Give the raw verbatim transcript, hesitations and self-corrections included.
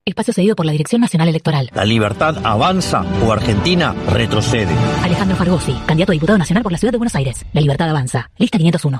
Espacio cedido por la Dirección Nacional Electoral. ¿La libertad avanza o Argentina retrocede? Alejandro Fargosi, candidato a diputado nacional por la Ciudad de Buenos Aires. La libertad avanza. Lista quinientos uno.